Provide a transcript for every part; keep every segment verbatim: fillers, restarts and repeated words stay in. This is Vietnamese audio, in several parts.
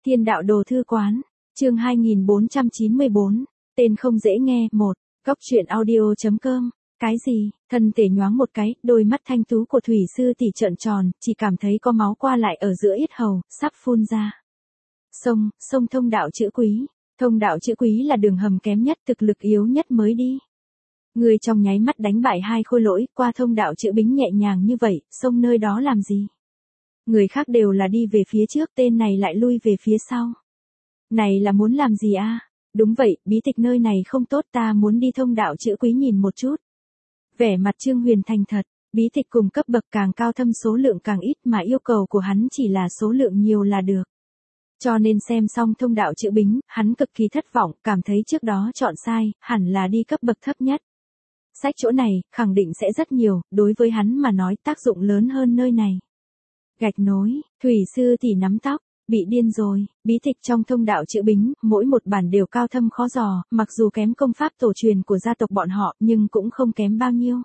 Thiên đạo đồ thư quán, chương hai nghìn bốn trăm chín mươi bốn, tên không dễ nghe, một, góc truyện audio chấm com, cái gì, thân thể nhoáng một cái, đôi mắt thanh tú của thủy sư tỷ trợn tròn, chỉ cảm thấy có máu qua lại ở giữa yết hầu, sắp phun ra. Sông, sông thông đạo chữ quý, thông đạo chữ quý là đường hầm kém nhất, thực lực yếu nhất mới đi. Người trong nháy mắt đánh bại hai khôi lỗi, qua thông đạo chữ bính nhẹ nhàng như vậy, sông nơi đó làm gì? Người khác đều là đi về phía trước, tên này lại lui về phía sau. Này là muốn làm gì a? Đúng vậy, bí tịch nơi này không tốt, ta muốn đi thông đạo chữ quý nhìn một chút. Vẻ mặt Trương Huyền thành thật, bí tịch cùng cấp bậc càng cao thâm số lượng càng ít mà yêu cầu của hắn chỉ là số lượng nhiều là được. Cho nên xem xong thông đạo chữ bính, hắn cực kỳ thất vọng, cảm thấy trước đó chọn sai, hẳn là đi cấp bậc thấp nhất. Sách chỗ này, khẳng định sẽ rất nhiều, đối với hắn mà nói tác dụng lớn hơn nơi này. Gạch nối, thủy sư tỷ nắm tóc, bị điên rồi, bí tịch trong thông đạo chữ bính, mỗi một bản đều cao thâm khó dò, mặc dù kém công pháp tổ truyền của gia tộc bọn họ, nhưng cũng không kém bao nhiêu.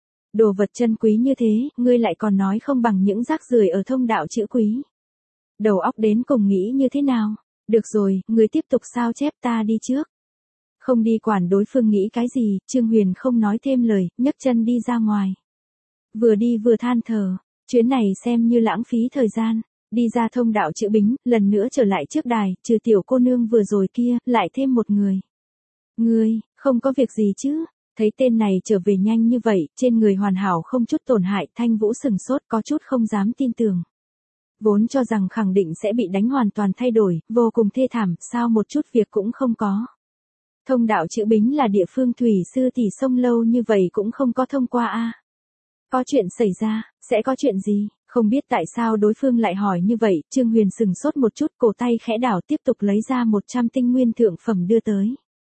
Đồ vật chân quý như thế, ngươi lại còn nói không bằng những rác rưởi ở thông đạo chữ quý. Đầu óc đến cùng nghĩ như thế nào? Được rồi, ngươi tiếp tục sao chép, ta đi trước. Không đi quản đối phương nghĩ cái gì, Trương Huyền không nói thêm lời, nhấc chân đi ra ngoài. Vừa đi vừa than thở, chuyến này xem như lãng phí thời gian. Đi ra thông đạo chữ bính, lần nữa trở lại trước đài, trừ tiểu cô nương vừa rồi kia, lại thêm một người. Ngươi, không có việc gì chứ? Thấy tên này trở về nhanh như vậy, trên người hoàn hảo không chút tổn hại, Thanh Vũ sừng sốt có chút không dám tin tưởng. Vốn cho rằng khẳng định sẽ bị đánh hoàn toàn thay đổi, vô cùng thê thảm, sao một chút việc cũng không có. Thông đạo chữ bính là địa phương thủy sư tỷ sông lâu như vậy cũng không có thông qua a. Có chuyện xảy ra, sẽ có chuyện gì? Không biết tại sao đối phương lại hỏi như vậy, Trương Huyền sừng sốt một chút, cổ tay khẽ đảo tiếp tục lấy ra một trăm tinh nguyên thượng phẩm đưa tới.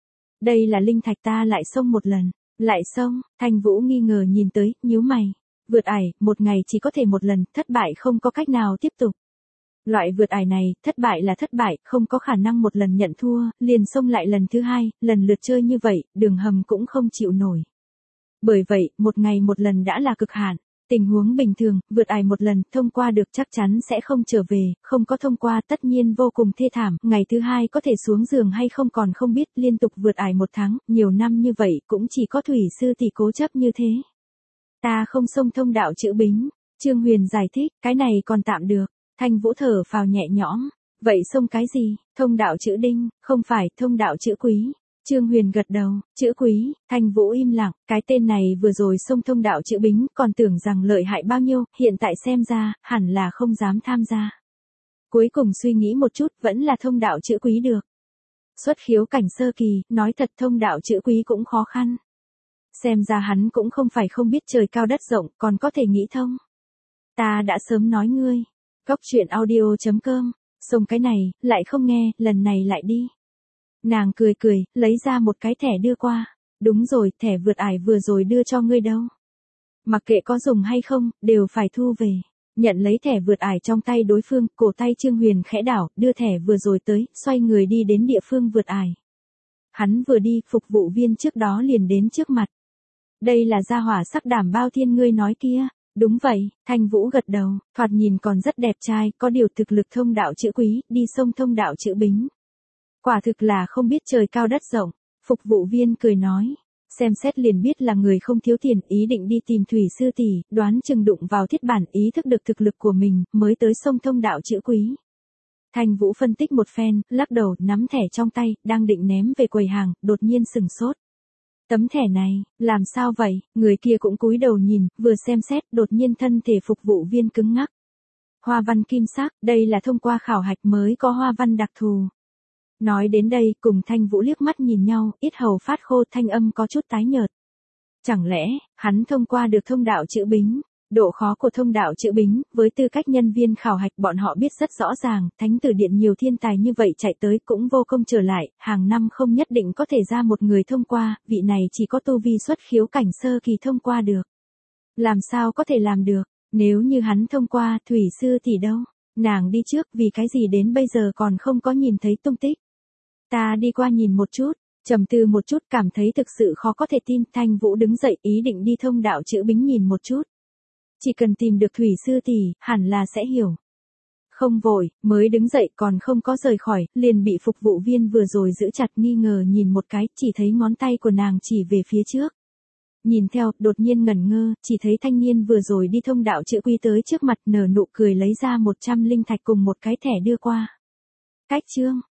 Đây là linh thạch, ta lại xông một lần, lại xông, Thanh Vũ nghi ngờ nhìn tới, nhíu mày. Vượt ải, một ngày chỉ có thể một lần, thất bại không có cách nào tiếp tục. Loại vượt ải này, thất bại là thất bại, không có khả năng một lần nhận thua, liền xông lại lần thứ hai, lần lượt chơi như vậy, đường hầm cũng không chịu nổi. Bởi vậy, một ngày một lần đã là cực hạn. Tình huống bình thường, vượt ải một lần, thông qua được chắc chắn sẽ không trở về, không có thông qua tất nhiên vô cùng thê thảm, ngày thứ hai có thể xuống giường hay không còn không biết, liên tục vượt ải một tháng, nhiều năm như vậy cũng chỉ có thủy sư tỷ cố chấp như thế. Ta không xông thông đạo chữ bính, Trương Huyền giải thích, cái này còn tạm được, Thanh Vũ thở phào nhẹ nhõm, vậy xông cái gì, thông đạo chữ đinh, không phải, thông đạo chữ quý. Trương Huyền gật đầu, chữ quý, Thanh Vũ im lặng, cái tên này vừa rồi xông thông đạo chữ bính, còn tưởng rằng lợi hại bao nhiêu, hiện tại xem ra, hẳn là không dám tham gia. Cuối cùng suy nghĩ một chút, vẫn là thông đạo chữ quý được. Xuất khiếu cảnh sơ kỳ, nói thật thông đạo chữ quý cũng khó khăn. Xem ra hắn cũng không phải không biết trời cao đất rộng, còn có thể nghĩ thông. Ta đã sớm nói ngươi, góc truyện audio chấm com, xông cái này, lại không nghe, lần này lại đi. Nàng cười cười, lấy ra một cái thẻ đưa qua. Đúng rồi, thẻ vượt ải vừa rồi đưa cho ngươi đâu. Mặc kệ có dùng hay không, đều phải thu về. Nhận lấy thẻ vượt ải trong tay đối phương, cổ tay Trương Huyền khẽ đảo, đưa thẻ vừa rồi tới, xoay người đi đến địa phương vượt ải. Hắn vừa đi, phục vụ viên trước đó liền đến trước mặt. Đây là gia hỏa sắc đảm bao thiên ngươi nói kia. Đúng vậy, Thanh Vũ gật đầu, thoạt nhìn còn rất đẹp trai, có điều thực lực thông đạo chữ quý, đi sông thông đạo chữ bính. Quả thực là không biết trời cao đất rộng, phục vụ viên cười nói, xem xét liền biết là người không thiếu tiền, ý định đi tìm thủy sư tỷ, đoán chừng đụng vào thiết bản, ý thức được thực lực của mình, mới tới sông thông đạo chữ quý. Thanh Vũ phân tích một phen, lắc đầu, nắm thẻ trong tay, đang định ném về quầy hàng, đột nhiên sừng sốt. Tấm thẻ này, làm sao vậy, người kia cũng cúi đầu nhìn, vừa xem xét, đột nhiên thân thể phục vụ viên cứng ngắc. Hoa văn kim sắc, đây là thông qua khảo hạch mới có hoa văn đặc thù. Nói đến đây, cùng Thanh Vũ liếc mắt nhìn nhau, yết hầu phát khô, thanh âm có chút tái nhợt. Chẳng lẽ, hắn thông qua được thông đạo chữ bính? Độ khó của thông đạo chữ bính, với tư cách nhân viên khảo hạch bọn họ biết rất rõ ràng, thánh tử điện nhiều thiên tài như vậy chạy tới cũng vô công trở lại, hàng năm không nhất định có thể ra một người thông qua, vị này chỉ có tu vi xuất khiếu cảnh sơ kỳ thông qua được. Làm sao có thể làm được, nếu như hắn thông qua, thủy sư thì đâu? Nàng đi trước, vì cái gì đến bây giờ còn không có nhìn thấy tung tích. Ta đi qua nhìn một chút, trầm tư một chút, cảm thấy thực sự khó có thể tin, Thanh Vũ đứng dậy ý định đi thông đạo chữ bính nhìn một chút. Chỉ cần tìm được thủy sư tỷ, hẳn là sẽ hiểu. Không vội, mới đứng dậy còn không có rời khỏi, liền bị phục vụ viên vừa rồi giữ chặt nghi ngờ nhìn một cái, chỉ thấy ngón tay của nàng chỉ về phía trước. Nhìn theo, đột nhiên ngẩn ngơ, chỉ thấy thanh niên vừa rồi đi thông đạo chữ quy tới trước mặt nở nụ cười lấy ra một trăm linh thạch cùng một cái thẻ đưa qua. Cách chương,